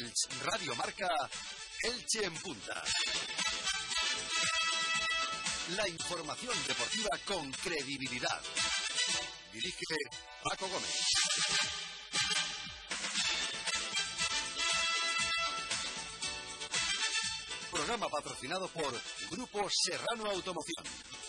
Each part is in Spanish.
Radio Marca, Elche en Punta. La información deportiva con credibilidad. Dirige Paco Gómez. Programa patrocinado por Grupo Serrano Automoción.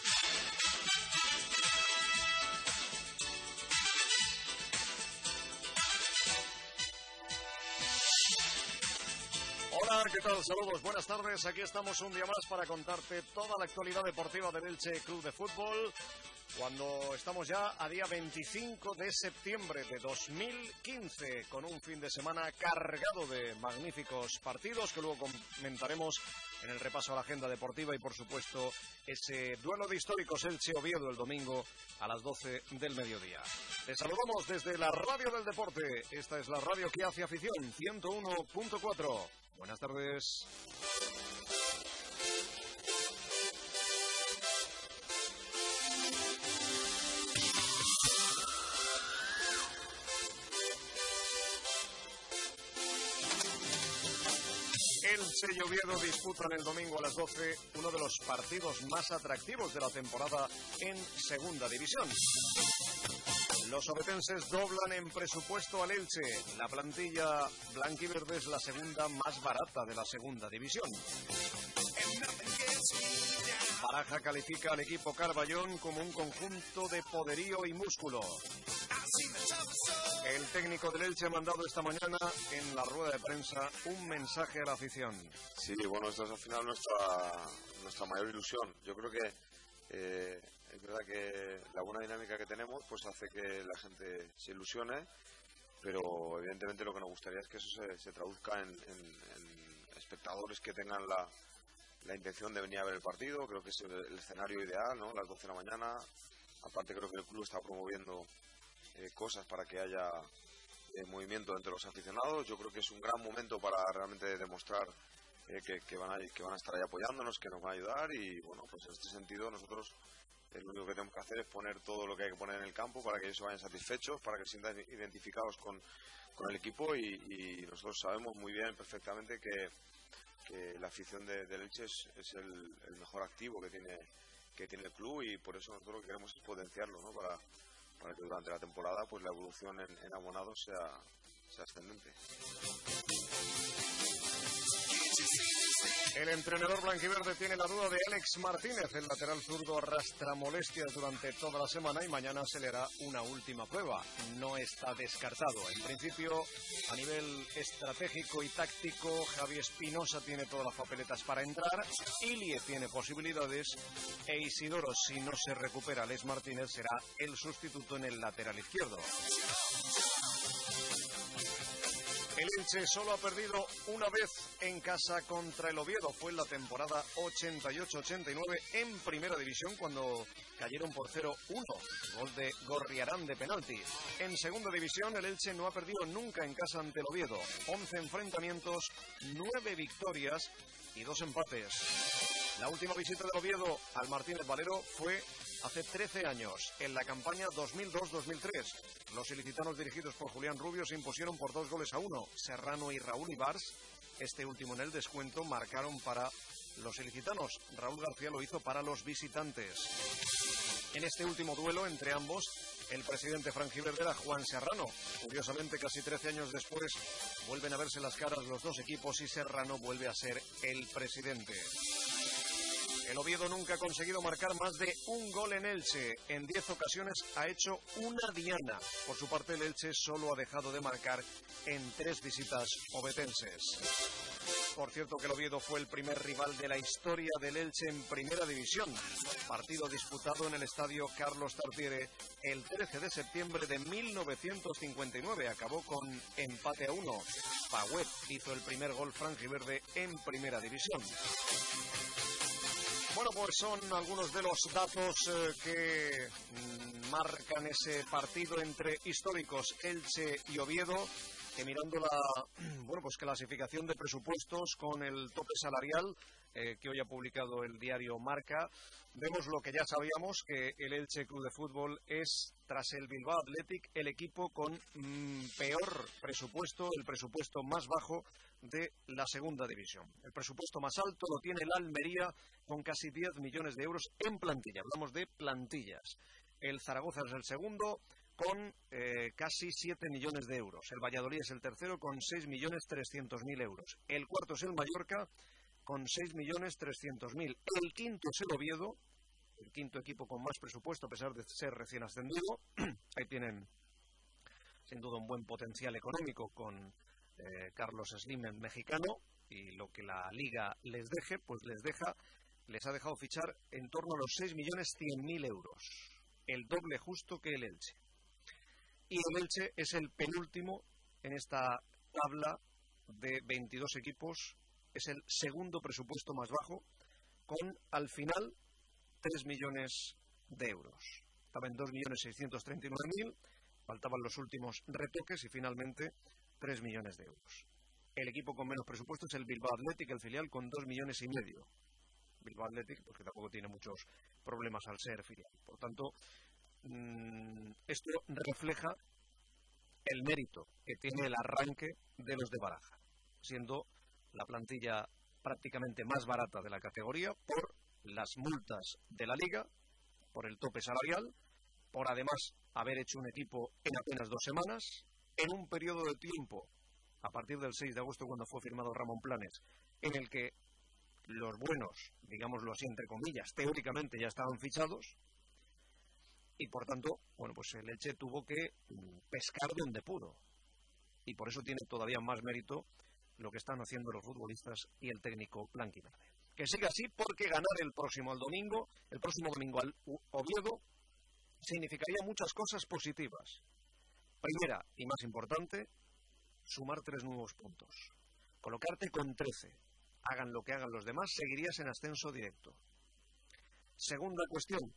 Hola, ¿qué tal? Saludos, buenas tardes. Aquí estamos un día más para contarte toda la actualidad deportiva del Elche Club de Fútbol, cuando estamos ya a día 25 de septiembre de 2015, con un fin de semana cargado de magníficos partidos que luego comentaremos en el repaso a la agenda deportiva y, por supuesto, ese duelo de históricos Elche-Oviedo el domingo a las 12 del mediodía. Les saludamos desde la Radio del Deporte. Esta es la radio que hace afición, 101.4. Buenas tardes. Elche y Oviedo disputan el domingo a las 12 uno de los partidos más atractivos de la temporada en Segunda División. Los ovetenses doblan en presupuesto al Elche. La plantilla blanquiverde es la segunda más barata de la Segunda División. Baraja califica al equipo Carballón como un conjunto de poderío y músculo. El técnico del Elche ha mandado esta mañana en la rueda de prensa un mensaje a la afición. Sí, bueno, esta es al final nuestra mayor ilusión. Yo creo que es verdad que la buena dinámica que tenemos pues hace que la gente se ilusione, pero evidentemente lo que nos gustaría es que eso se traduzca en espectadores que tengan la intención de venir a ver el partido. Creo que es el escenario ideal, ¿no? Las 12 de la mañana. Aparte creo que el club está promoviendo cosas para que haya movimiento entre los aficionados. Yo creo que es un gran momento para realmente demostrar que van a estar ahí apoyándonos, que nos van a ayudar, y bueno, pues en este sentido nosotros lo único que tenemos que hacer es poner todo lo que hay que poner en el campo para que ellos se vayan satisfechos, para que se sientan identificados con el equipo, y nosotros sabemos muy bien, perfectamente, que la afición del Elche es el mejor activo que tiene el club, y por eso nosotros lo que queremos es potenciarlo, ¿no? Para que durante la temporada pues la evolución en abonados sea ascendente. El entrenador blanquiverde tiene la duda de Alex Martínez. El lateral zurdo arrastra molestias durante toda la semana y mañana se le hará una última prueba. No está descartado. En principio, a nivel estratégico y táctico, Javi Espinosa tiene todas las papeletas para entrar. Ilie tiene posibilidades. E Isidoro, si no se recupera Alex Martínez, será el sustituto en el lateral izquierdo. El Elche solo ha perdido una vez en casa contra el Oviedo. Fue en la temporada 88-89 en Primera División, cuando cayeron por 0-1. Gol de Gorriarán de penalti. En Segunda División, el Elche no ha perdido nunca en casa ante el Oviedo. 11 enfrentamientos, 9 victorias y 2 empates. La última visita del Oviedo al Martínez Valero fue hace 13 años, en la campaña 2002-2003. Los ilicitanos, dirigidos por Julián Rubio, se impusieron por 2-1. Serrano y Raúl Ibars, este último en el descuento, marcaron para los ilicitanos. Raúl García lo hizo para los visitantes. En este último duelo entre ambos, el presidente franjiverde era Juan Serrano. Curiosamente, casi 13 años después, vuelven a verse las caras los dos equipos y Serrano vuelve a ser el presidente. El Oviedo nunca ha conseguido marcar más de un gol en Elche. En 10 ocasiones ha hecho una diana. Por su parte, el Elche solo ha dejado de marcar en 3 visitas ovetenses. Por cierto, que el Oviedo fue el primer rival de la historia del Elche en Primera División. Partido disputado en el estadio Carlos Tartiere el 13 de septiembre de 1959. Acabó con empate a 1. Pauet hizo el primer gol franjiverde en Primera División. Bueno, pues son algunos de los datos que marcan ese partido entre históricos Elche y Oviedo. que mirando la clasificación de presupuestos con el tope salarial que hoy ha publicado el diario Marca, vemos lo que ya sabíamos, que el Elche Club de Fútbol es, tras el Bilbao Athletic, el equipo con peor presupuesto, el presupuesto más bajo de la segunda división. El presupuesto más alto lo tiene el Almería, con casi 10 millones de euros en plantilla. Hablamos de plantillas. El Zaragoza es el segundo, con casi 7 millones de euros. El Valladolid es el tercero, con 6.300.000 euros. El cuarto es el Mallorca, con 6.300.000. El quinto es el Oviedo, el quinto equipo con más presupuesto, a pesar de ser recién ascendido. Ahí tienen, sin duda, un buen potencial económico con Carlos Slim, el mexicano, y lo que la Liga les deje, pues les ha dejado fichar en torno a los 6.100.000 euros. El doble justo que el Elche. Y el Elche es el penúltimo en esta tabla de 22 equipos. Es el segundo presupuesto más bajo, con, al final, 3 millones de euros. Estaba en 2.639.000, faltaban los últimos retoques y, finalmente, 3 millones de euros. El equipo con menos presupuesto es el Bilbao Athletic, el filial, con 2,5 millones. Bilbao Athletic, porque tampoco tiene muchos problemas al ser filial. Por tanto, esto refleja el mérito que tiene el arranque de los de Baraja, siendo la plantilla prácticamente más barata de la categoría por las multas de la Liga, por el tope salarial, por además haber hecho un equipo en apenas 2 semanas, en un periodo de tiempo, a partir del 6 de agosto, cuando fue firmado Ramón Planes, en el que los buenos, digámoslo así entre comillas, teóricamente ya estaban fichados, y por tanto, pues el Elche tuvo que pescar donde pudo, y por eso tiene todavía más mérito lo que están haciendo los futbolistas y el técnico blanquiverde. Que siga así, porque ganar el próximo domingo al Oviedo, significaría muchas cosas positivas. Primera y más importante, sumar 3 nuevos puntos. Colocarte con 13. Hagan lo que hagan los demás, seguirías en ascenso directo. Segunda cuestión,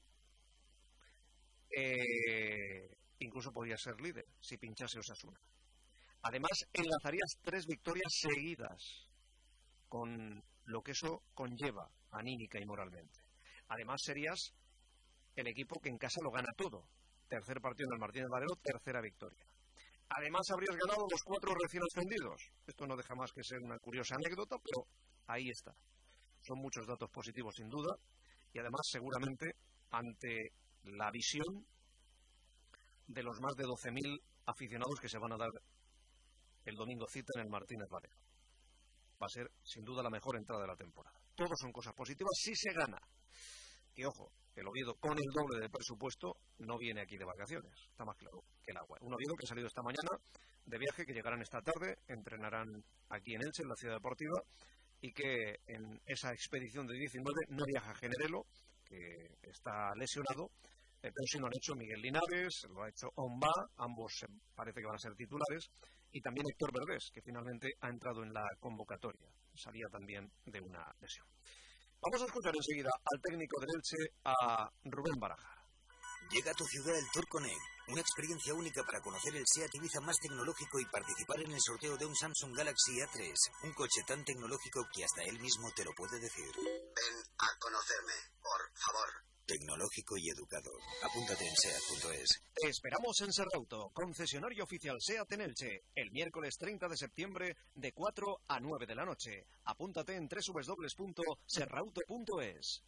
incluso podrías ser líder si pinchase Osasuna. Además, enlazarías 3 victorias seguidas, con lo que eso conlleva anímica y moralmente. Además, serías el equipo que en casa lo gana todo. Tercer partido en el Martínez Valero, tercera victoria. Además, habrías ganado los 4 recién ascendidos. Esto no deja más que ser una curiosa anécdota, pero ahí está. Son muchos datos positivos, sin duda, y además, seguramente, ante la visión de los más de 12.000 aficionados que se van a dar el domingo cita en el Martínez Valero. Va a ser, sin duda, la mejor entrada de la temporada. Todos son cosas positivas si se gana. Que, ojo, el Oviedo, con el doble del presupuesto, no viene aquí de vacaciones. Está más claro que el agua. Un Oviedo que ha salido esta mañana de viaje, que llegarán esta tarde, entrenarán aquí en Elche, en la Ciudad Deportiva, y que en esa expedición de 19 no viaja Generelo, que está lesionado, pero sí lo han hecho Miguel Linares, lo ha hecho Omba, ambos parece que van a ser titulares, y también Héctor Verdés, que finalmente ha entrado en la convocatoria. Salía también de una lesión. Vamos a escuchar enseguida al técnico del Elche, a Rubén Baraja. Llega a tu ciudad el Tour Connect, una experiencia única para conocer el SEAT Ibiza más tecnológico y participar en el sorteo de un Samsung Galaxy A3, un coche tan tecnológico que hasta él mismo te lo puede decir. Ven a conocerme, por favor. Tecnológico y educado. Apúntate en SEAT.es. Te esperamos en Serrauto, concesionario oficial SEAT en Elche, el miércoles 30 de septiembre de 4 a 9 de la noche. Apúntate en www.serrauto.es.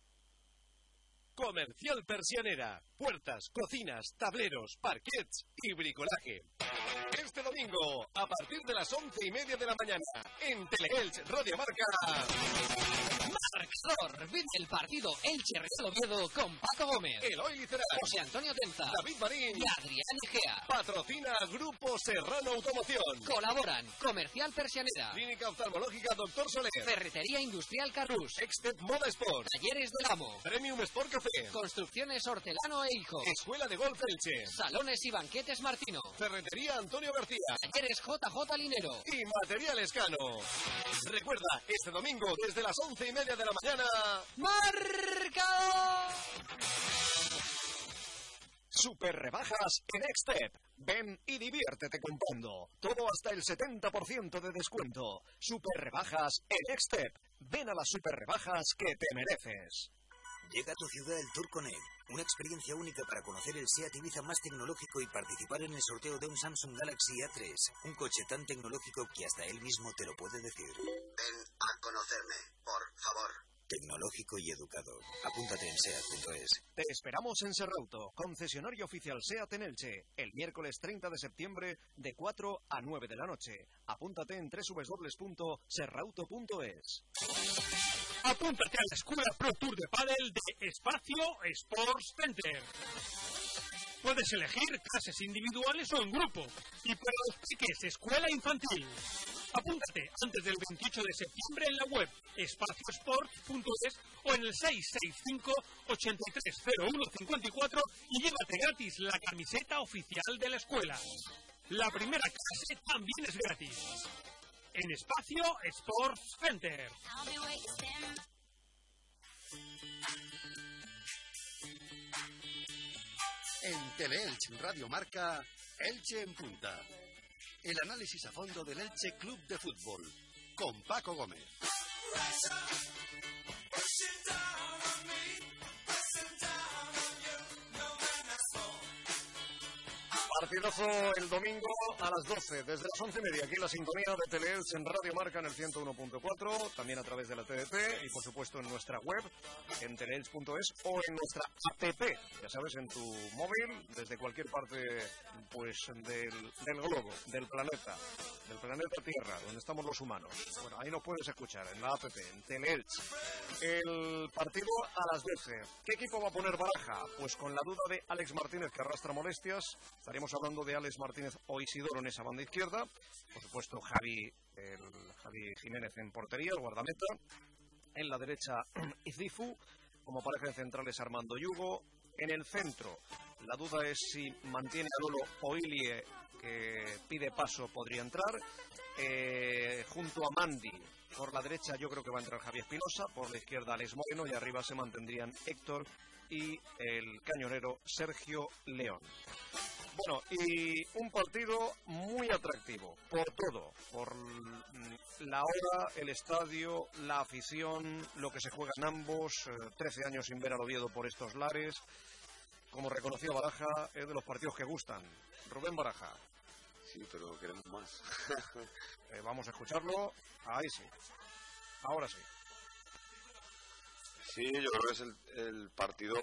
Comercial Persianera. Puertas, cocinas, tableros, parquets y bricolaje. Este domingo, a partir de las 11:30 de la mañana, en Teleelch Radio Marca. Marcador, vive el partido Elche Real Oviedo con Paco Gómez, Eloy Liceras, José Antonio Tenza, David Marín y Adrián Egea. Patrocina Grupo Serrano Automoción. Colaboran Comercial Persianera, Clínica Oftalmológica Dr. Soler, Ferretería Industrial Carrus, Extep Moda Sport, Talleres del Amo, Premium Sport Café, Construcciones Hortelano e Hijo, Escuela de Golf Elche, Salones y Banquetes Martino, Ferretería Antonio García, Talleres JJ Linero y Material Escano. Recuerda, este domingo desde las 11:30 de la mañana, ¡Marcador! Super rebajas en Xtep. Ven y diviértete comprando. Todo hasta el 70% de descuento. Super rebajas en Xtep. Ven a las super rebajas que te mereces. Llega a tu ciudad el Tour Connect, una experiencia única para conocer el SEAT Ibiza más tecnológico y participar en el sorteo de un Samsung Galaxy A3, un coche tan tecnológico que hasta él mismo te lo puede decir. Ven a conocerme, por favor. Tecnológico y educador. Apúntate en SEAT.es. Te esperamos en Serrauto, concesionario oficial SEAT en Elche, el miércoles 30 de septiembre de 4 a 9 de la noche. Apúntate en www.serrauto.es. Apúntate a la Escuela Pro Tour de Pádel de Espacio Sports Center. Puedes elegir clases individuales o en grupo. Y para los peques, escuela infantil. Apúntate antes del 28 de septiembre en la web espaciosport.es o en el 665-830154 y llévate gratis la camiseta oficial de la escuela. La primera clase también es gratis. En Espacio Sports Center. En Teleelch Radio Marca, Elche en Punta. El análisis a fondo del Elche Club de Fútbol, con Paco Gómez. Partidazo el domingo a las 12, desde las 11:30, aquí en la sintonía de Teleelch en Radio Marca en el 101.4, también a través de la TDT y por supuesto en nuestra web, en teleelch.es o en nuestra app, ya sabes, en tu móvil, desde cualquier parte pues del globo, del planeta Tierra, donde estamos los humanos. Bueno, ahí nos puedes escuchar, en la app, en Teleelch. El partido a las 12. ¿Qué equipo va a poner Baraja? Pues con la duda de Alex Martínez, que arrastra molestias. Estaremos hablando de Alex Martínez o Isidoro en esa banda izquierda. Por supuesto, Javi Jiménez en portería, el guardameta. En la derecha, Izifu. Como pareja de centrales, Armando Yugo. En el centro, la duda es si mantiene a Lolo o Ilie, que pide paso, podría entrar. Junto a Mandi, por la derecha yo creo que va a entrar Javier Espinosa, por la izquierda Alex Moreno y arriba se mantendrían Héctor y el cañonero Sergio León. Bueno, y un partido muy atractivo, por todo, por la hora, el estadio, la afición, lo que se juega en ambos, 13 años sin ver al Oviedo por estos lares. Como reconoció Baraja, es de los partidos que gustan. Rubén Baraja. Sí, pero queremos más. Vamos a escucharlo. Ahí sí. Ahora sí. Sí, yo creo que es el partido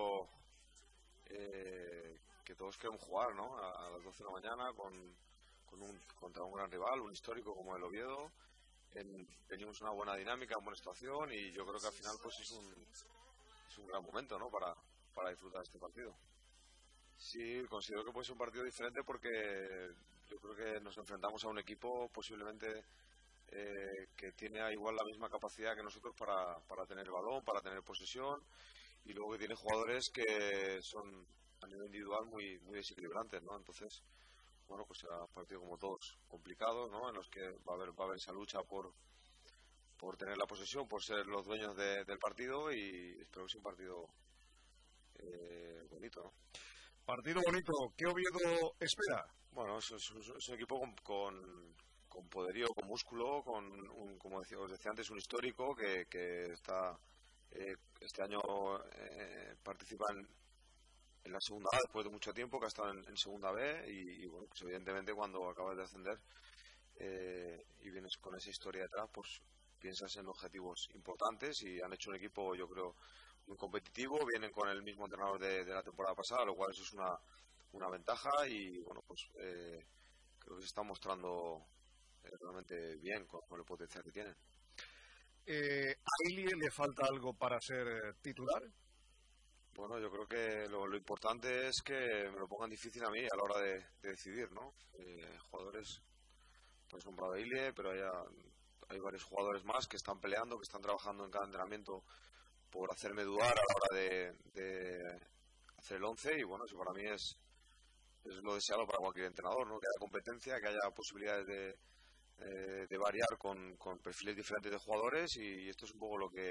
que todos queremos jugar, ¿no? A las 12 de la mañana contra un gran rival, un histórico como el Oviedo. Tenemos una buena dinámica, una buena situación y yo creo que al final pues es un gran momento, ¿no? Para disfrutar este partido. Sí, considero que puede ser un partido diferente porque yo creo que nos enfrentamos a un equipo posiblemente que tiene igual la misma capacidad que nosotros para tener el balón, para tener posesión y luego que tiene jugadores que son a nivel individual muy desequilibrantes, ¿no? Entonces, bueno, pues será un partido como todos complicado, ¿no? En los que va a haber esa lucha por tener la posesión, por ser los dueños del partido y espero que sea un partido bonito, ¿no? Partido bonito. ¿Qué Oviedo espera? Bueno, es un equipo con poderío, con músculo, como os decía antes, un histórico que está este año participa en la segunda A después de mucho tiempo, que ha estado en segunda B y bueno, pues evidentemente cuando acabas de ascender y vienes con esa historia detrás, pues piensas en objetivos importantes y han hecho un equipo, yo creo, muy competitivo, vienen con el mismo entrenador de la temporada pasada, lo cual eso es una ventaja y bueno, pues creo que se está mostrando realmente bien con el potencial que tienen. ¿A Ilie le falta algo para ser titular? Bueno, yo creo que lo importante es que me lo pongan difícil a mí a la hora de decidir, ¿no? Jugadores, pues nombrado a Ilie, pero hay varios jugadores más que están peleando, que están trabajando en cada entrenamiento por hacerme dudar a la hora de hacer el 11 y bueno, eso para mí es lo deseado para cualquier entrenador, ¿no? Que haya competencia, que haya posibilidades de variar con perfiles diferentes de jugadores y esto es un poco lo que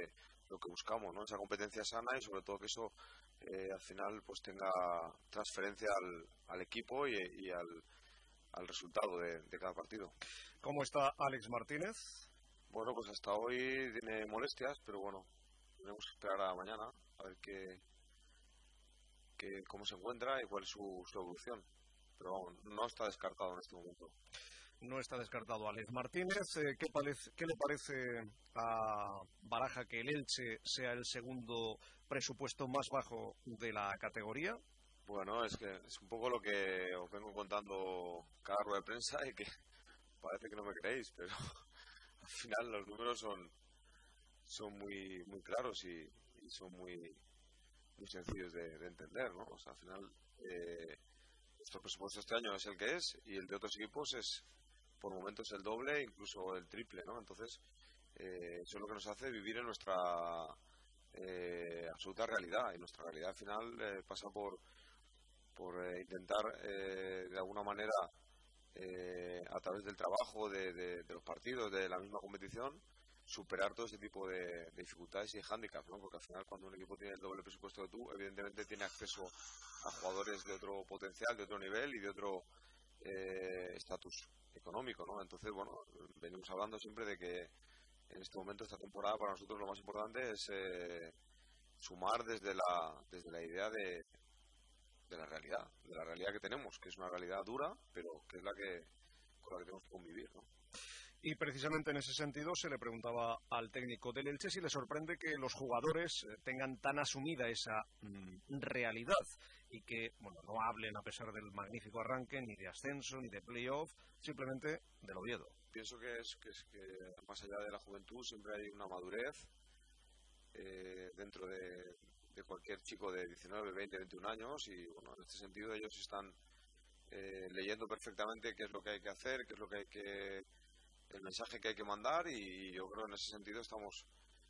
lo que buscamos, ¿no? Esa competencia sana y sobre todo que eso al final pues tenga transferencia al equipo y al resultado de cada partido. ¿Cómo está Alex Martínez? Bueno, pues hasta hoy tiene molestias, pero bueno, tenemos que esperar a mañana a ver cómo se encuentra y cuál es su evolución. Pero vamos, no está descartado en este momento. No está descartado Alex Martínez. ¿Qué le parece a Baraja que el Elche sea el segundo presupuesto más bajo de la categoría? Bueno, es que es un poco lo que os vengo contando cada rueda de prensa y que parece que no me creéis, pero al final los números son muy muy claros y son muy sencillos de entender, ¿no? O sea, al final nuestro presupuesto este año es el que es y el de otros equipos es por momentos el doble, incluso el triple, ¿no? Entonces eso es lo que nos hace vivir en nuestra absoluta realidad, y nuestra realidad al final pasa por intentar de alguna manera a través del trabajo de los partidos, de la misma competición, superar todo ese tipo de dificultades y de hándicaps, ¿no? Porque al final cuando un equipo tiene el doble presupuesto que tú, evidentemente tiene acceso a jugadores de otro potencial, de otro nivel y de otro estatus económico, ¿no? Entonces, bueno, venimos hablando siempre de que en este momento, esta temporada, para nosotros lo más importante es sumar desde la idea de la realidad que tenemos, que es una realidad dura, pero que es con la que tenemos que convivir, ¿no? Y precisamente en ese sentido se le preguntaba al técnico del Elche si le sorprende que los jugadores tengan tan asumida esa realidad y que, bueno, no hablen a pesar del magnífico arranque ni de ascenso ni de playoff, simplemente del Oviedo. Pienso que es que más allá de la juventud siempre hay una madurez dentro de cualquier chico de 19, 20, 21 años y, bueno, en este sentido ellos están leyendo perfectamente qué es lo que hay que hacer, qué es lo que hay que el mensaje que hay que mandar, y yo creo que en ese sentido estamos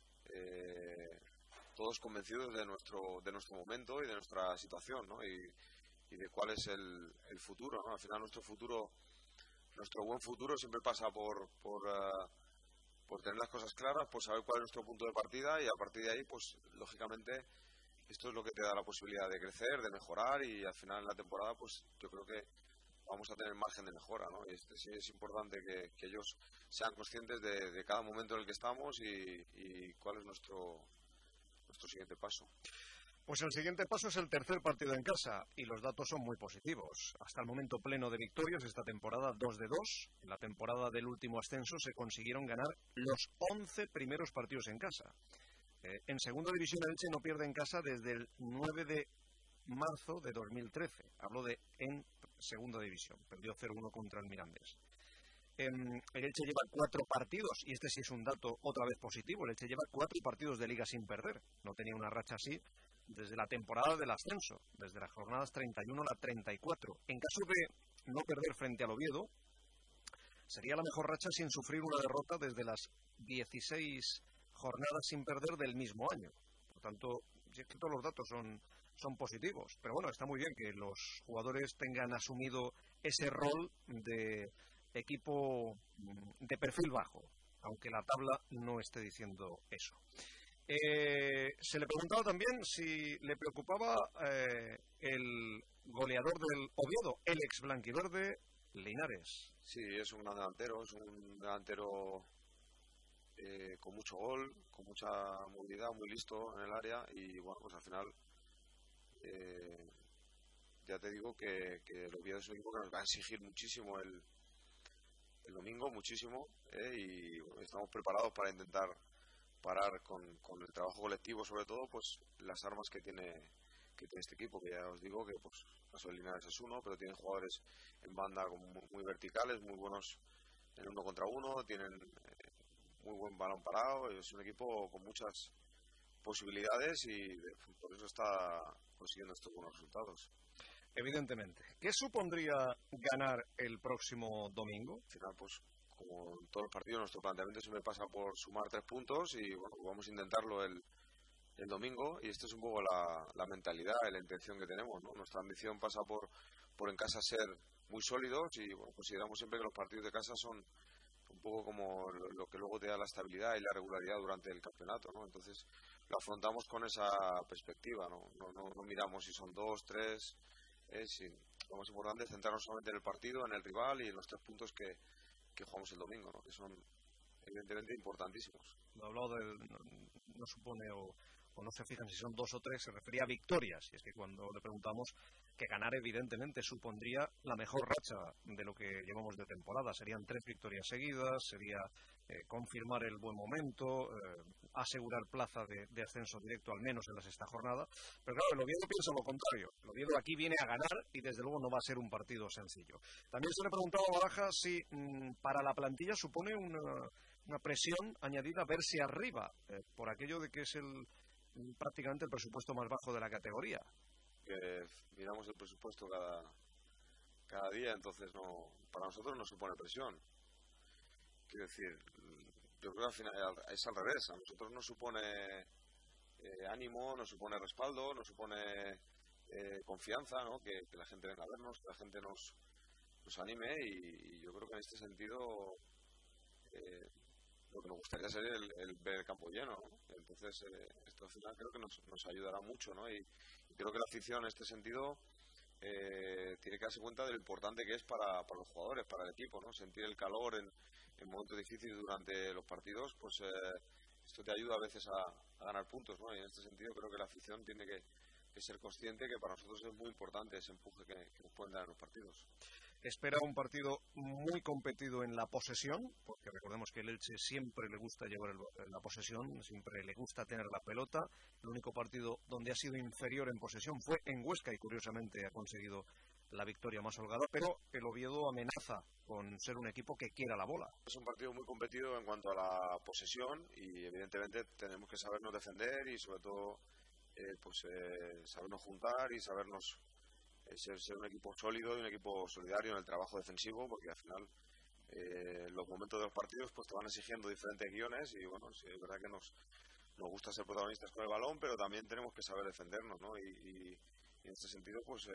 todos convencidos de nuestro momento y de nuestra situación, ¿no? Y de cuál es el futuro, ¿no? Al final nuestro buen futuro siempre pasa por tener las cosas claras, por saber cuál es nuestro punto de partida, y a partir de ahí, pues lógicamente esto es lo que te da la posibilidad de crecer, de mejorar, y al final en la temporada pues yo creo que vamos a tener margen de mejora, ¿no? Y sí es importante que ellos sean conscientes de cada momento en el que estamos y cuál es nuestro siguiente paso. Pues el siguiente paso es el tercer partido en casa y los datos son muy positivos. Hasta el momento pleno de victorias esta temporada, 2 de 2. En la temporada del último ascenso se consiguieron ganar los 11 primeros partidos en casa. En segunda división el Elche no pierde en casa desde el 9 de marzo de 2013. Hablo de en segunda división. Perdió 0-1 contra el Mirandés. El Elche lleva 4 partidos, y este sí es un dato otra vez positivo. El Elche lleva 4 partidos de liga sin perder. No tenía una racha así desde la temporada del ascenso, desde las jornadas 31 a la 34. En caso de no perder frente al Oviedo, sería la mejor racha sin sufrir una derrota desde las 16 jornadas sin perder del mismo año. Por tanto, todos los datos son positivos. Pero bueno, está muy bien que los jugadores tengan asumido ese rol de equipo de perfil bajo, aunque la tabla no esté diciendo eso. Se le preguntaba también si le preocupaba el goleador del Oviedo, el ex blanquiverde, Linares. Sí, es un gran delantero, con mucho gol, con mucha movilidad, muy listo en el área, y bueno, pues al final ya te digo que el Oviedo es un equipo que nos va a exigir muchísimo el domingo, muchísimo, y estamos preparados para intentar parar con el trabajo colectivo, sobre todo, pues las armas que tiene este equipo, que ya os digo que pues el caso de Linares es uno, pero tienen jugadores en banda muy verticales, muy buenos en 1 contra 1, tienen muy buen balón parado, es un equipo con muchas posibilidades y por eso está consiguiendo estos buenos resultados. Evidentemente. ¿Qué supondría ganar el próximo domingo? Al final, pues como en todos los partidos, nuestro planteamiento siempre pasa por sumar 3 puntos y bueno, vamos a intentarlo el domingo, y esta es un poco la mentalidad y la intención que tenemos, ¿no? Nuestra ambición pasa por en casa ser muy sólidos, y bueno, consideramos siempre que los partidos de casa son un poco como lo que luego te da la estabilidad y la regularidad durante el campeonato, ¿no? Entonces lo afrontamos con esa perspectiva, ¿no? No miramos si son 2, 3, lo más importante es centrarnos solamente en el partido, en el rival y en los 3 puntos que jugamos el domingo, ¿no? Que son evidentemente importantísimos. Lo hablado no supone o no se fijan si son 2 o 3, se refería a victorias, y es que cuando le preguntamos que ganar evidentemente supondría la mejor racha de lo que llevamos de temporada, serían 3 victorias seguidas, sería confirmar el buen momento, asegurar plaza de ascenso directo al menos en la 6ª jornada, pero claro, el Oviedo piensa lo contrario, el Oviedo aquí viene a ganar y desde luego no va a ser un partido sencillo. También se le preguntaba a Baraja si para la plantilla supone una presión añadida verse arriba, por aquello de que es prácticamente el presupuesto más bajo de la categoría. Que miramos el presupuesto cada día, entonces para nosotros no supone presión. Quiero decir, yo creo que al final es al revés, a nosotros nos supone ánimo, nos supone respaldo, nos supone confianza, ¿no? Que la gente venga a vernos, que la gente nos anime y yo creo que en este sentido lo que nos gustaría sería el ver el campo lleno, ¿no? Entonces esto al final creo que nos ayudará mucho, ¿no? Y creo que la afición en este sentido tiene que darse cuenta de lo importante que es para los jugadores, para el equipo, ¿no? Sentir el calor en momentos difíciles durante los partidos, pues esto te ayuda a veces a ganar puntos, ¿no? Y en este sentido creo que la afición tiene que ser consciente que para nosotros es muy importante ese empuje que nos pueden dar en los partidos. Espera un partido muy competido en la posesión, porque recordemos que el Elche siempre le gusta llevar la posesión, siempre le gusta tener la pelota. El único partido donde ha sido inferior en posesión fue en Huesca y curiosamente ha conseguido la victoria más holgada, pero el Oviedo amenaza con ser un equipo que quiera la bola. Es un partido muy competido en cuanto a la posesión y evidentemente tenemos que sabernos defender y sobre todo sabernos juntar y sabernos ser un equipo sólido y un equipo solidario en el trabajo defensivo, porque al final los momentos de los partidos pues te van exigiendo diferentes guiones y bueno, sí, es verdad que nos gusta ser protagonistas con el balón, pero también tenemos que saber defendernos, ¿no? Y en este sentido pues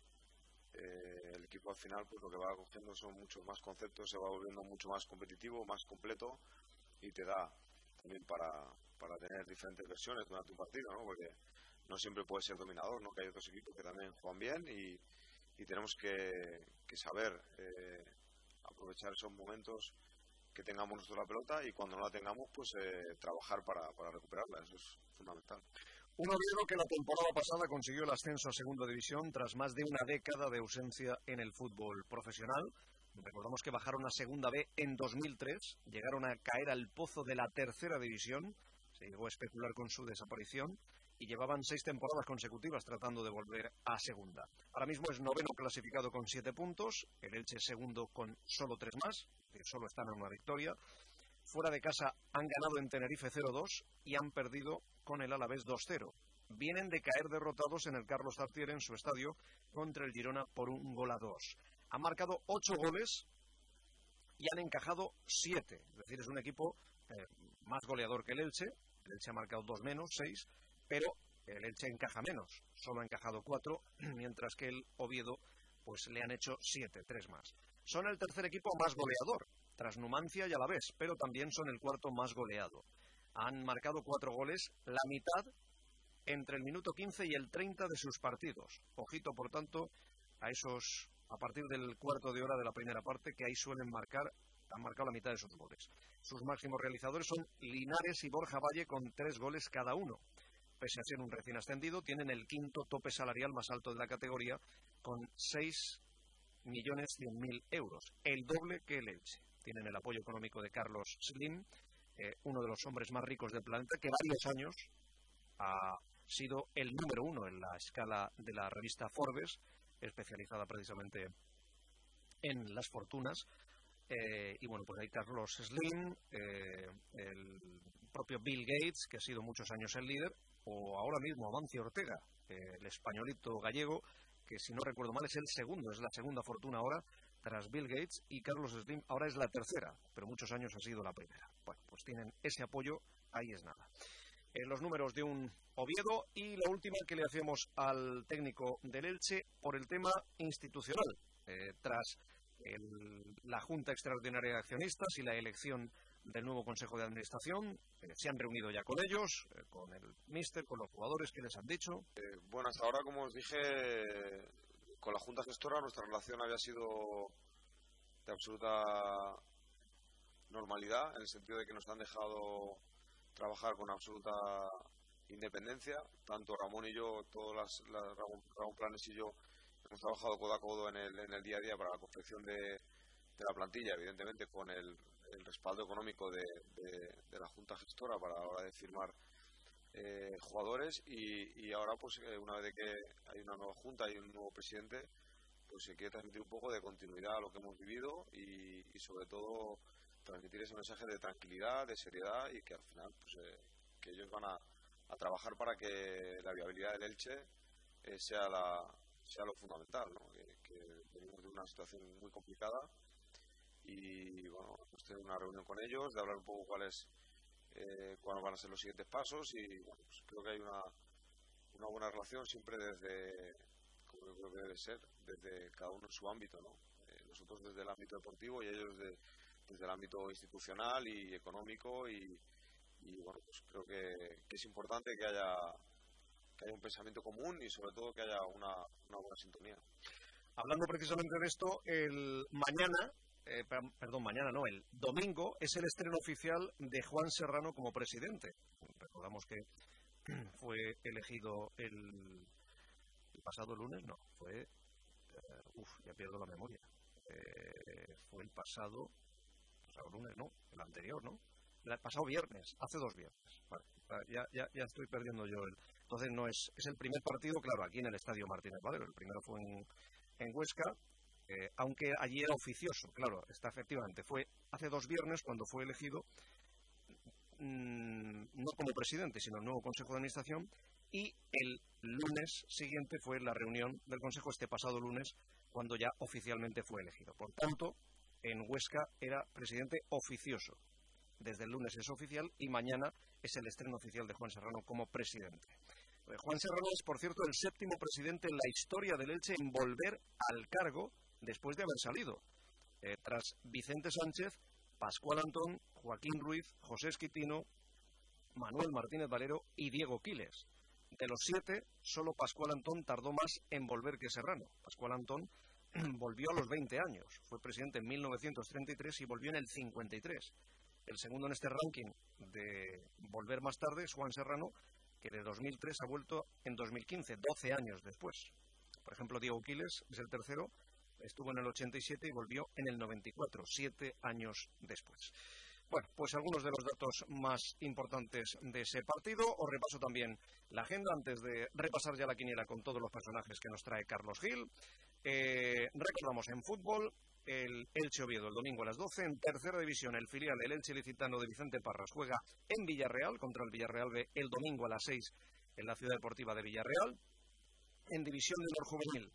el equipo al final pues lo que va cogiendo son muchos más conceptos, se va volviendo mucho más competitivo, más completo y te da también para tener diferentes versiones durante un partido, ¿no? Porque no siempre puede ser dominador, ¿no? Que hay otros equipos que también juegan bien y tenemos que saber aprovechar esos momentos que tengamos nosotros la pelota y cuando no la tengamos pues trabajar para recuperarla, eso es fundamental. Un Oviedo que la temporada pasada consiguió el ascenso a segunda división tras más de una década de ausencia en el fútbol profesional. Recordamos que bajaron a segunda B en 2003, llegaron a caer al pozo de la tercera división, se llegó a especular con su desaparición y llevaban 6 temporadas consecutivas tratando de volver a segunda. Ahora mismo es noveno clasificado con 7 puntos, el Elche segundo con solo 3 más, que solo están en una victoria. Fuera de casa han ganado en Tenerife 0-2 y han perdido con el Alavés 2-0. Vienen de caer derrotados en el Carlos Tartiere en su estadio contra el Girona por 1-2. Han marcado 8 goles y han encajado 7. Es decir, es un equipo más goleador que el Elche. El Elche ha marcado 2 menos, 6, pero el Elche encaja menos. Solo ha encajado 4, mientras que el Oviedo pues le han hecho 7, 3 más. Son el tercer equipo más goleador, tras Numancia y Alavés, pero también son el cuarto más goleado. Han marcado 4 goles, la mitad entre el minuto 15 y el 30 de sus partidos. Ojito, por tanto, a partir del cuarto de hora de la primera parte, que ahí han marcado la mitad de sus goles. Sus máximos realizadores son Linares y Borja Valle con 3 goles cada uno. Pese a ser un recién ascendido, tienen el quinto tope salarial más alto de la categoría, con 6.100.000 euros, el doble que el Elche. Tienen el apoyo económico de Carlos Slim, uno de los hombres más ricos del planeta, que varios años ha sido el número 1 en la escala de la revista Forbes, especializada precisamente en las fortunas. Y bueno, pues hay Carlos Slim, el propio Bill Gates, que ha sido muchos años el líder, o ahora mismo Amancio Ortega, el españolito gallego, que si no recuerdo mal es el segundo, es la segunda fortuna ahora, tras Bill Gates, y Carlos Slim ahora es la tercera, pero muchos años ha sido la primera. Bueno, pues tienen ese apoyo, ahí es nada. Los números de un Oviedo y la última que le hacemos al técnico del Elche por el tema institucional. Tras la Junta Extraordinaria de Accionistas y la elección del nuevo Consejo de Administración. Se han reunido ya con ellos, con el míster, con los jugadores. ¿Qué les han dicho? Bueno, hasta ahora, como os dije, con la Junta Gestora nuestra relación había sido de absoluta normalidad, en el sentido de que nos han dejado trabajar con absoluta independencia. Tanto Ramón y yo, Ramón Planes y yo, hemos trabajado codo a codo en el día a día para la confección de la plantilla, evidentemente con el respaldo económico de la Junta Gestora para la hora de firmar jugadores, y ahora pues una vez de que hay una nueva Junta y un nuevo presidente, pues se quiere transmitir un poco de continuidad a lo que hemos vivido y sobre todo transmitir ese mensaje de tranquilidad, de seriedad, y que al final pues que ellos van a trabajar para que la viabilidad del Elche sea lo fundamental, ¿no? Que venimos de una situación muy complicada y bueno, hemos tenido una reunión con ellos de hablar un poco cuáles van a ser los siguientes pasos, y bueno, pues creo que hay una buena relación siempre desde, como yo creo que debe ser, desde cada uno en su ámbito, ¿no? Nosotros desde el ámbito deportivo y ellos desde el ámbito institucional y económico, y bueno, pues creo que es importante que haya un pensamiento común y sobre todo que haya una buena sintonía. Hablando precisamente de esto, el domingo es el estreno oficial de Juan Serrano como presidente. Recordamos que fue elegido el pasado lunes, no, fue... ya pierdo la memoria. Fue el pasado lunes, no, el anterior, ¿no? El pasado viernes, hace 2 viernes. Vale, ya estoy perdiendo yo entonces no es el primer partido, claro, aquí en el Estadio Martínez Valero. El primero fue en Huesca, aunque allí era oficioso, claro, efectivamente, fue hace 2 viernes cuando fue elegido, no como presidente, sino el nuevo Consejo de Administración, y el lunes siguiente fue la reunión del Consejo, este pasado lunes, cuando ya oficialmente fue elegido. Por tanto, en Huesca era presidente oficioso. Desde el lunes es oficial y mañana es el estreno oficial de Juan Serrano como presidente. Juan Serrano es, por cierto, el 7º presidente en la historia del Elche en volver al cargo después de haber salido. Tras Vicente Sánchez, Pascual Antón, Joaquín Ruiz, José Esquitino, Manuel Martínez Valero y Diego Quiles. De los 7, solo Pascual Antón tardó más en volver que Serrano. Pascual Antón volvió a los 20 años. Fue presidente en 1933 y volvió en el 53. El segundo en este ranking de volver más tarde es Juan Serrano, que de 2003 ha vuelto en 2015, 12 años después. Por ejemplo, Diego Quiles es el tercero, estuvo en el 87 y volvió en el 94, 7 años después. Bueno, pues algunos de los datos más importantes de ese partido. Os repaso también la agenda antes de repasar ya la quiniela con todos los personajes que nos trae Carlos Gil. Recordamos en fútbol el Elche Oviedo el domingo a las 12. En tercera división, el filial, el Elche Licitano de Vicente Parras, juega en Villarreal contra el Villarreal B el domingo a las 6 en la Ciudad Deportiva de Villarreal. En división de honor juvenil,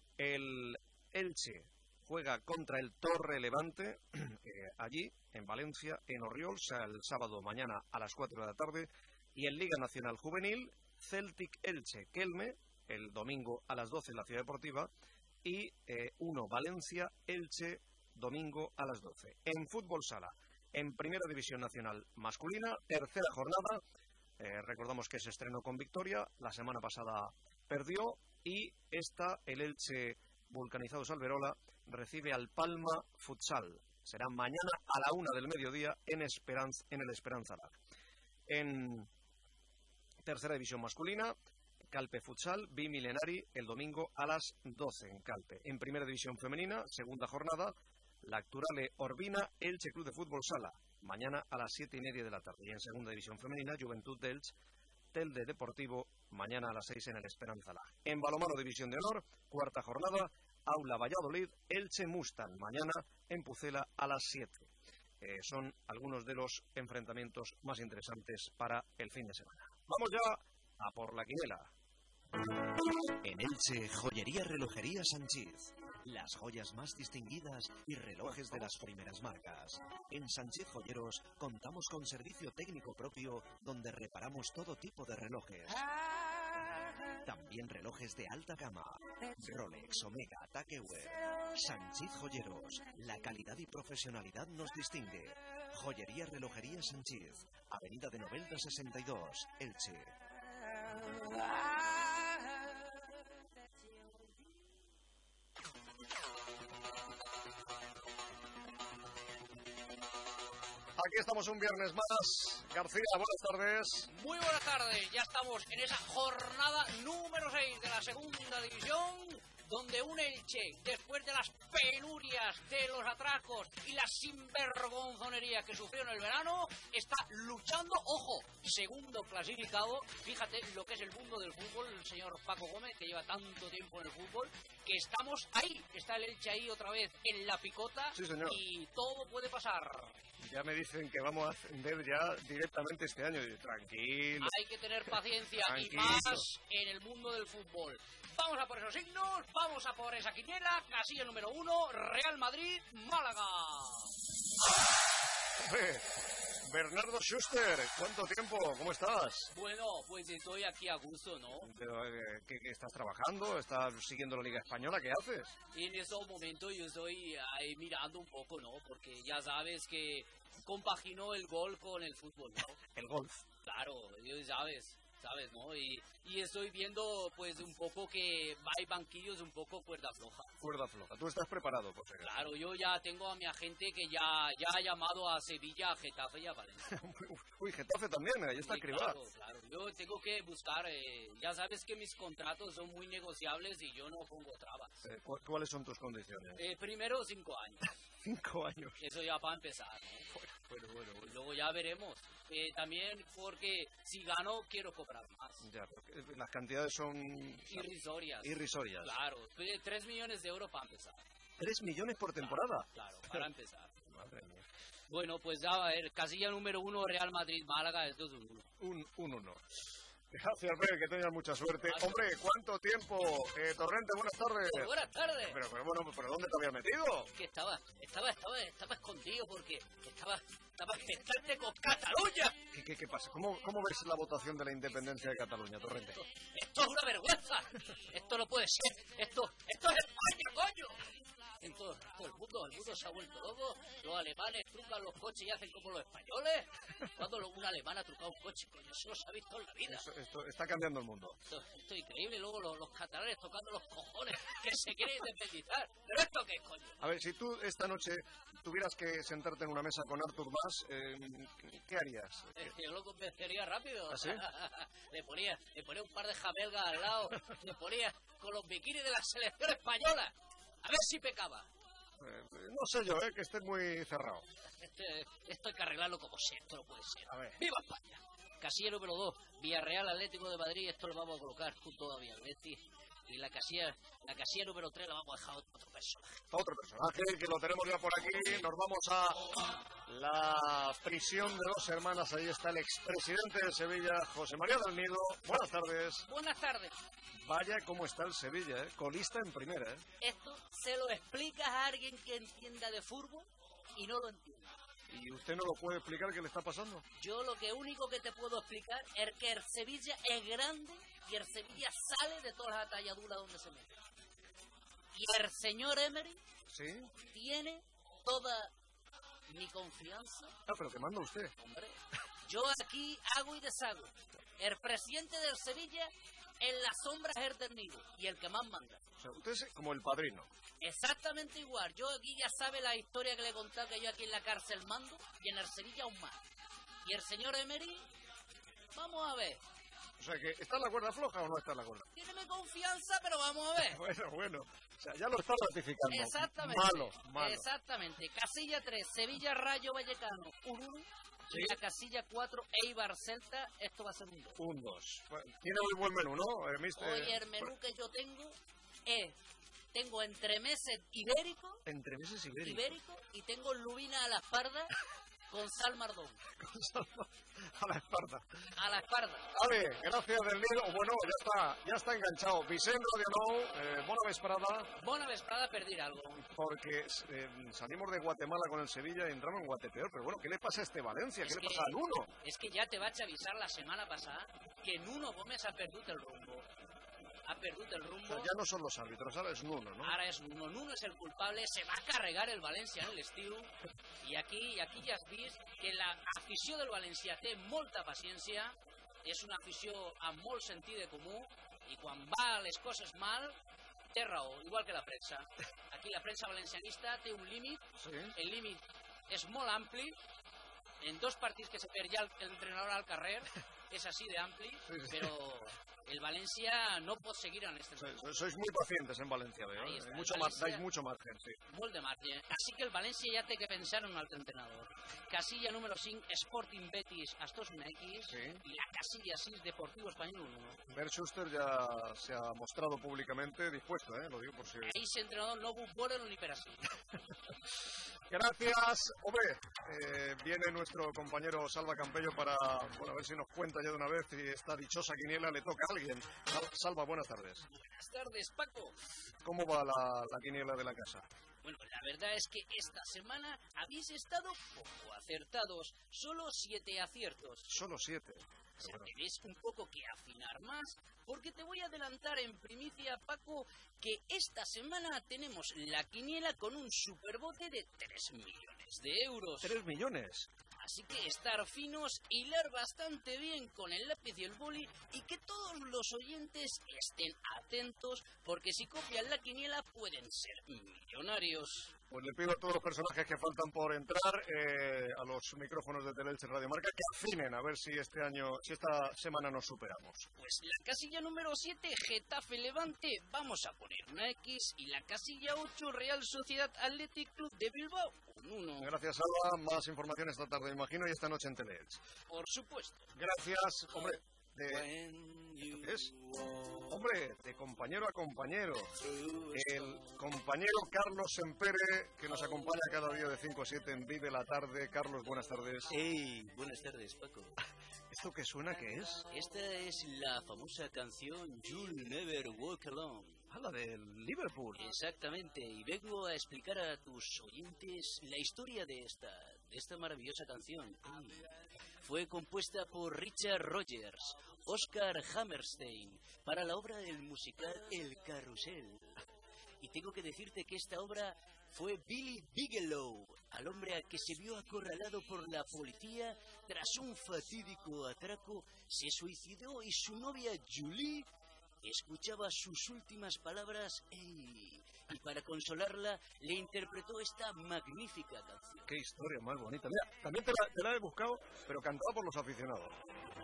el Elche juega contra el Torre Levante, allí, en Valencia, en Orriols, el sábado mañana a las 4 de la tarde. Y en Liga Nacional Juvenil, Celtic Elche Kelme, el domingo a las 12 en la Ciudad Deportiva. Y 1 Valencia Elche, domingo a las 12. En fútbol sala, en Primera División Nacional Masculina, tercera jornada. Recordamos que se estrenó con victoria, la semana pasada perdió, y esta, el Elche Vulcanizados Alberola, recibe al Palma Futsal. Será mañana a la 1 del mediodía en el Esperanza Lag. En tercera división masculina, Calpe Futsal, Bimilenari, el domingo a las 12 en Calpe. En primera división femenina, segunda jornada, la Acturale Orbina, Elche Club de Fútbol Sala, mañana a las 7:30 de la tarde. Y en segunda división femenina, Juventud de Elche, Telde Deportivo, mañana a las 6 en el Esperanza Lag. En balonmano división de honor, cuarta jornada, Aula Valladolid, Elche Mustang, mañana en Pucela a las 7. Son algunos de los enfrentamientos más interesantes para el fin de semana. Vamos ya a por la quiniela. En Elche, Joyería Relojería Sánchez. Las joyas más distinguidas y relojes de las primeras marcas. En Sánchez Joyeros contamos con servicio técnico propio donde reparamos todo tipo de relojes. También relojes de alta gama. Rolex, Omega, Tag Heuer. Sanchit Joyeros. La calidad y profesionalidad nos distingue. Joyería Relojería Sanchit. Avenida de Novelda 62, Elche. Aquí estamos un viernes más. García, buenas tardes. Muy buenas tardes, ya estamos en esa jornada número 6 de la segunda división, donde un Elche, después de las penurias de los atracos y la sinvergonzonería que sufrió en el verano, está luchando, ojo, segundo clasificado. Fíjate lo que es el mundo del fútbol, el señor Paco Gómez, que lleva tanto tiempo en el fútbol, que estamos ahí, está el Elche ahí otra vez en la picota. Sí, señor. Y todo puede pasar. Ya me dicen que vamos a ascender ya directamente este año. Tranquilo. Hay que tener paciencia y Tranquilo. más en el mundo del fútbol. Vamos a por esos signos, vamos a por esa quiniela. Casilla número 1, Real Madrid, Málaga. Bernardo Schuster, ¿cuánto tiempo? ¿Cómo estás? Bueno, pues estoy aquí a gusto, ¿no? Pero, ¿qué estás trabajando? ¿Estás siguiendo la Liga Española? ¿Qué haces? En estos momentos yo estoy ahí mirando un poco, ¿no? Porque ya sabes que compaginó el gol con el fútbol, ¿no? El golf. Claro, sabes, ¿no? Y estoy viendo, pues, un poco que hay banquillos un poco cuerda floja. Cuerda floja. ¿Tú estás preparado? Pues, claro, yo ya tengo a mi agente que ya ha llamado a Sevilla, a Getafe y a Valencia. Uy, Getafe también, ahí está Cribá. Claro, yo tengo que buscar, ya sabes que mis contratos son muy negociables y yo no pongo trabas. ¿Cuáles son tus condiciones? Primero 5 años. 5 años. Eso ya para empezar, ¿no? Bueno. Y luego ya veremos. También porque si gano quiero cobrar más. Ya, porque las cantidades son irrisorias. Claro, 3 millones de euros para empezar. 3 millones por temporada. Claro, para empezar. Madre mía. Bueno, pues ya a ver, casilla número 1, Real Madrid-Málaga, es 2-1. Un 1. Gracias, Rey, que tengas mucha suerte. Hombre, ¿cuánto tiempo? Torrente, buenas tardes. Buenas tardes. Pero ¿dónde te habías metido? Que estaba escondido porque estaba expectante con Cataluña. ¿Qué pasa? ¿Cómo ves la votación de la independencia de Cataluña, Torrente? Esto es una vergüenza. Esto no puede ser. Esto es España, coño. En todo el mundo se ha vuelto loco. Los alemanes trucan los coches y hacen como los españoles. Cuando un alemán ha trucado un coche, coño, eso no se ha visto en la vida. Esto está cambiando el mundo. Esto es increíble. Luego los catalanes tocando los cojones que se quieren independizar. ¿Pero esto qué es, coño? A ver, si tú esta noche tuvieras que sentarte en una mesa con Artur Mas, ¿qué harías? Yo lo convencería rápido. ¿Ah, sí? le ponía un par de jamelgas al lado. Le ponía con los bikinis de la selección española. A ver si pecaba. No sé yo, que esté muy cerrado. Esto hay que arreglarlo como sea, esto no puede ser. A ver. ¡Viva España! Casilla número 2, Villarreal Atlético de Madrid, esto lo vamos a colocar junto a Villalbeti. Y la casilla número 3 la vamos a dejar a otro personaje. Otro personaje que lo tenemos ya por aquí. Nos vamos a la prisión de 2 hermanas. Ahí está el expresidente de Sevilla, José María del Nido. Buenas tardes. Buenas tardes. Vaya cómo está el Sevilla, colista en primera. Esto se lo explicas a alguien que entienda de fútbol y no lo entiende. ¿Y usted no lo puede explicar qué le está pasando? Yo lo único que te puedo explicar es que el Sevilla es grande y el Sevilla sale de todas las atalladuras donde se mete. Y el señor Emery tiene toda mi confianza. Ah, pero que manda usted. Hombre, yo aquí hago y deshago. El presidente del Sevilla en la sombra es el del Nido y el que más manda. O sea, usted es como el padrino. Exactamente igual. Yo aquí ya sabe la historia que le he contado, que yo aquí en la cárcel mando y en el Sevilla aún más. Y el señor Emery, vamos a ver. O sea, que ¿está en la cuerda floja o no está en la cuerda? Tiene confianza, pero vamos a ver. Bueno. O sea, ya lo está ratificando. Exactamente. Malo. Exactamente. Casilla 3, Sevilla Rayo Vallecano, 1-1. ¿Sí? Y la casilla 4, Eibar Celta, esto va a ser un 2. Un 2. Bueno, tiene muy buen menú, ¿no? Oye, el menú que yo tengo es... Tengo entremeses ibérico. Entremeses ibérico. Ibérico. Y tengo lubina a la espalda con sal mardón. Con sal a la espalda. A la espalda. Vale, gracias del Nido. Bueno, ya está enganchado. Vicente Radio Bona vesprada. Bona vesprada, perdir algo. Porque salimos de Guatemala con el Sevilla y entramos en Guatepeor. Pero bueno, ¿qué le pasa a este Valencia? ¿Qué le pasa al Nuno? Es que ya te vaig a avisar la semana pasada que Nuno Gómez ha perdido el rumbo. ha perdut el rumbo. O sea, ja no són els àrbitres, ara és Nuno, no? Ara és Nuno. Nuno és el culpable, se va carregar el València en l'estiu, i aquí ja has vist que l'afició del València té molta paciència, és una afició amb molt sentit de comú, i quan va les coses mal, té raó, igual que la premsa. Aquí la premsa valencianista té un límit, el límit és molt ampli, en 2 partits que se perd ja l'entrenador al carrer, és així d'ampli, però el Valencia no pot seguir en este momento. Sois muy pacientes en Valencia, veo. Dais mucho margen, sí. Molt de margen. Así que el Valencia ya té que pensar en un altre entrenador. Casilla número 5, Sporting Betis, Astos MX, sí. Y la casilla 6, Deportivo Español 1. Bert Schuster ya se ha mostrado públicamente dispuesto, lo digo por si... Ese entrenador no vuelve ni per así. Gracias. Hombre, viene nuestro compañero Salva Campello para, bueno, a ver si nos cuenta ya de una vez si esta dichosa quiniela le toca a alguien. Salva, buenas tardes. Buenas tardes, Paco. ¿Cómo va la quiniela de la casa? Bueno, la verdad es que esta semana habéis estado poco acertados. Solo 7 aciertos. Solo 7. O sea, tenéis un poco que afinar más, porque te voy a adelantar en primicia, Paco, que esta semana tenemos la quiniela con un superbote de 3 millones de euros. ¿3 millones? Así que estar finos, hilar bastante bien con el lápiz y el boli, y que todos los oyentes estén atentos, porque si copian la quiniela pueden ser millonarios. Pues le pido a todos los personajes que faltan por entrar a los micrófonos de Teleelche Radio Marca que afinen a ver si esta semana nos superamos. Pues la casilla número 7, Getafe Levante, vamos a poner una X, y la casilla 8, Real Sociedad Athletic Club de Bilbao, un 1. Gracias, Alba. Más información esta tarde, me imagino, y esta noche en Teleelche. Por supuesto. Gracias, hombre. ¿Qué es? Hombre, de compañero a compañero. El compañero Carlos Sempere, que nos acompaña cada día de 5 a 7 en Vive la Tarde. Carlos, buenas tardes. Hey, buenas tardes, Paco. ¿Esto qué suena? ¿Qué es? Esta es la famosa canción You'll Never Walk Alone. Ah, la del Liverpool. Exactamente, y vengo a explicar a tus oyentes la historia de esta maravillosa canción. Fue compuesta por Richard Rogers, Oscar Hammerstein, para la obra del musical El Carrusel. Y tengo que decirte que esta obra fue Billy Bigelow, al hombre a que se vio acorralado por la policía tras un fatídico atraco, se suicidó y su novia Julie escuchaba sus últimas palabras y para consolarla le interpretó esta magnífica canción. Qué historia más bonita. Mira, también te la he buscado, pero cantada por los aficionados.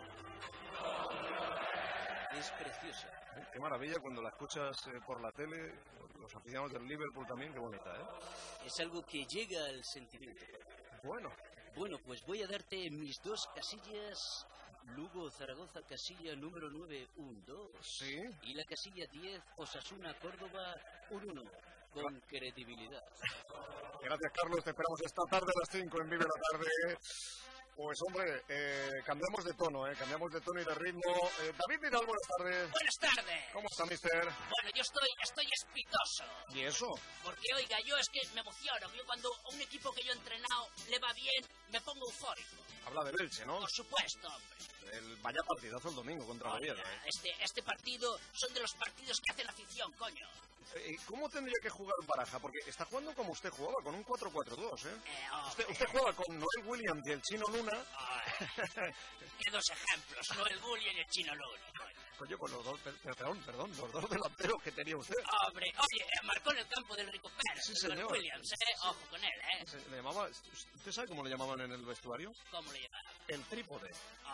Es preciosa. Qué maravilla cuando la escuchas por la tele, los aficionados del Liverpool también, qué bonita, Es algo que llega al sentimiento. Bueno, pues voy a darte mis 2 casillas. Lugo, Zaragoza, casilla número 9, 1-2. Sí. Y la casilla 10, Osasuna, Córdoba, 1-1. Con credibilidad. Gracias, Carlos. Te esperamos esta tarde a las 5 en Vive la Tarde. Pues, hombre, cambiamos de tono y de ritmo. David Vidal, buenas tardes. Buenas tardes. ¿Cómo está, mister? Bueno, yo estoy espitoso. ¿Y eso? Porque, oiga, yo es que me emociono. Yo cuando a un equipo que yo he entrenado le va bien, me pongo eufórico. Habla del Elche, ¿no? Por supuesto, hombre. Vaya partidazo el domingo contra Oviedo. Este partido son de los partidos que hace la afición, coño. ¿Cómo tendría que jugar Baraja? Porque está jugando como usted jugaba, con un 4-4-2, Usted juega con Noel Williams y el Chino Luna. ¿Qué 2 ejemplos? Noel Williams y el Chino Luna. Coño, con los dos, perdón, los 2 delanteros que tenía usted. Hombre, oye, marcó en el campo del Rico Pérez. Sí, señor. Williams, ojo con él, Le llamaba, ¿usted sabe cómo le llamaban en el vestuario? ¿Cómo le llamaban? El trípode.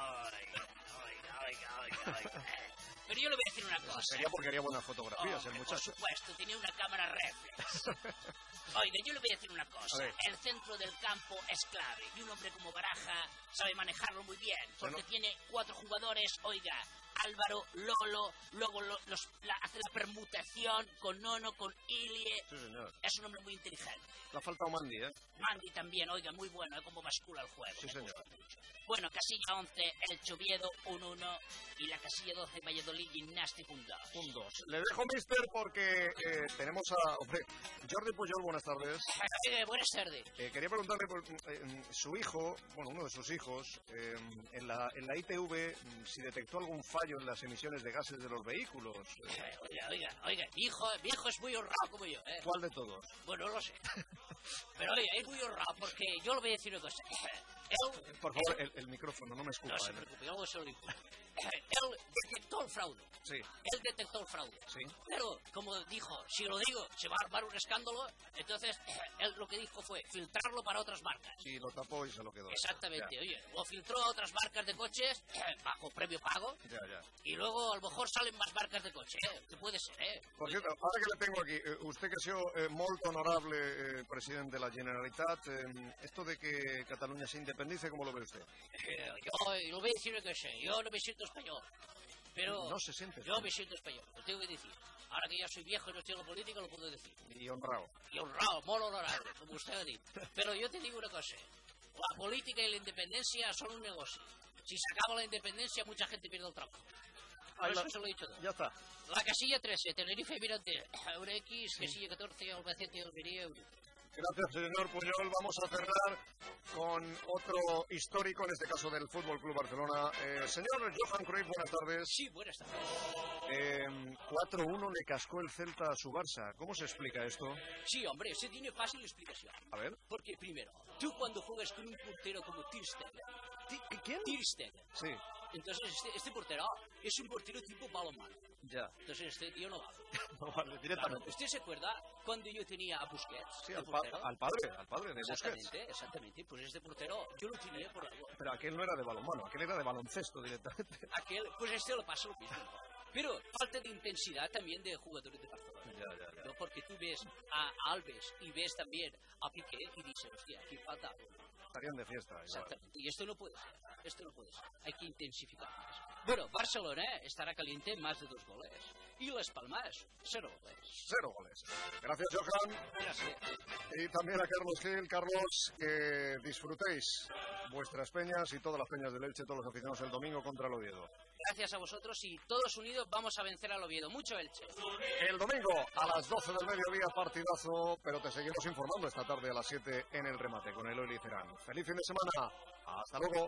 Oiga. Pero yo le voy a decir una cosa. Sería porque haría buenas fotografías, el muchacho. Por supuesto, tenía una cámara reflex. Oiga, yo le voy a decir una cosa. El centro del campo es clave. Y un hombre como Baraja sabe manejarlo muy bien. Porque tiene 4 jugadores, oiga. Álvaro, Lolo, luego hace la permutación con Nono, con Ilie. Sí, señor. Es un hombre muy inteligente. Le ha faltado Mandy, ¿eh? Mandy también, oiga, muy bueno, como bascula el juego. Sí, señor. Bueno, casilla 11, el Oviedo 1-1 y la casilla 12, Valladolid Gimnàstic 1-2. 1-2. Le dejo, mister, porque tenemos a... Hombre, Jordi Pujol, buenas tardes. Buenas tardes. Quería preguntarle por su hijo, bueno, uno de sus hijos, en la ITV, si detectó algún fallo en las emisiones de gases de los vehículos. Oiga, mi hijo es muy honrado como yo, ¿eh? ¿Cuál de todos? Bueno, no lo sé. Pero oiga, es muy honrado porque yo le voy a decir una cosa. Por favor, el micrófono, no me escupa. No se preocupe, yo se lo digo. Él detectó el fraude. Sí. Él detectó el fraude. Sí. Pero, como dijo, si lo digo, se va a armar un escándalo. Entonces, él lo que dijo fue filtrarlo para otras marcas. Sí, lo tapó y se lo quedó. Exactamente. Ya. Oye, lo filtró a otras marcas de coches bajo premio pago. Ya. Y luego, a lo mejor, salen más marcas de coche, que puede ser, Por cierto, ahora que le tengo aquí, usted que ha sido molto honorable presidente de la Generalitat, esto de que Cataluña se independice, ¿cómo lo ve usted? Yo lo voy a decir lo que sé. Yo no me siento español. Pero no se siente yo me siento español, lo tengo que decir. Ahora que ya soy viejo y no estoy en la política, lo puedo decir. Y honrado. Y honrado, mono honorable, como usted ha dicho. Pero yo te digo una cosa. La política y la independencia son un negocio. Si se acaba la independencia, mucha gente pierde el trabajo. Por eso se lo he dicho todo. Ya está. La casilla 13, Tenerife, Mirandés. Ahora X, casilla 14, Albacete, Almería, Gracias, señor Pujol. Vamos a cerrar con otro histórico, en este caso del Fútbol Club Barcelona. Señor Johan Cruyff, buenas tardes. Sí, buenas tardes. 4-1 le cascó el Celta a su Barça. ¿Cómo se explica esto? Sí, hombre, se tiene fácil explicación. A ver. Porque, primero, tú cuando juegas con un portero como Ter Stegen... ¿Quién? Ter Stegen. Sí. Entonces, este portero es un portero tipo balonmano. Ya. Entonces, este tío no vale. No vale, directamente. Claro, ¿usted se acuerda cuando yo tenía a Busquets? Sí, al padre de Busquets. Exactamente. Pues este portero yo lo tenía por algo. Pero aquel no era de balonmano, aquel era de baloncesto directamente. Pues este le pasa lo mismo. Pero falta de intensidad también de jugadores de Barcelona. Ya. ¿No? Porque tú ves a Alves y ves también a Piqué y dices, hostia, aquí falta algo. Estarían de fiesta. Exactamente. Y esto no puede ser. Hay que intensificar más. Bueno, Barcelona estará caliente en más de 2 goles. Y Las Palmas, 0 goles. 0 goles. Gracias, Johan. Gracias. Y también a Carlos Gil. Carlos, que disfrutéis vuestras peñas y todas las peñas del Elche, todos los aficionados el domingo contra el Oviedo. Gracias a vosotros y todos unidos vamos a vencer al Oviedo. Mucho Elche. El domingo a las 12 del mediodía, partidazo, pero te seguimos informando esta tarde a las 7 en el remate con Eloy Licerán. ¡Feliz fin de semana! ¡Hasta luego!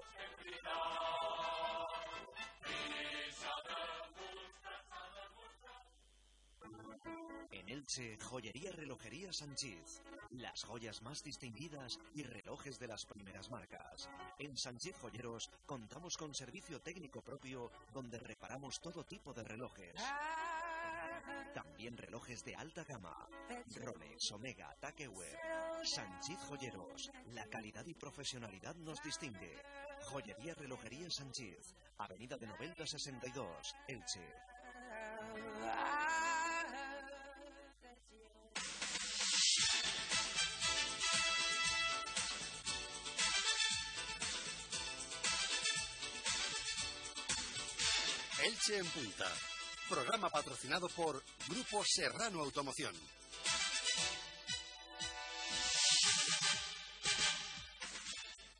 En Elche, Joyería Relojería Sanchiz. Las joyas más distinguidas y relojes de las primeras marcas. En Sanchiz Joyeros contamos con servicio técnico propio donde reparamos todo tipo de relojes. También relojes de alta gama. Rolex, Omega, Tag Heuer. Sanchiz Joyeros. La calidad y profesionalidad nos distingue. Joyería Relojería Sanchiz. Avenida de Novelda 62, Elche. Elche en Punta. Programa patrocinado por Grupo Serrano Automoción.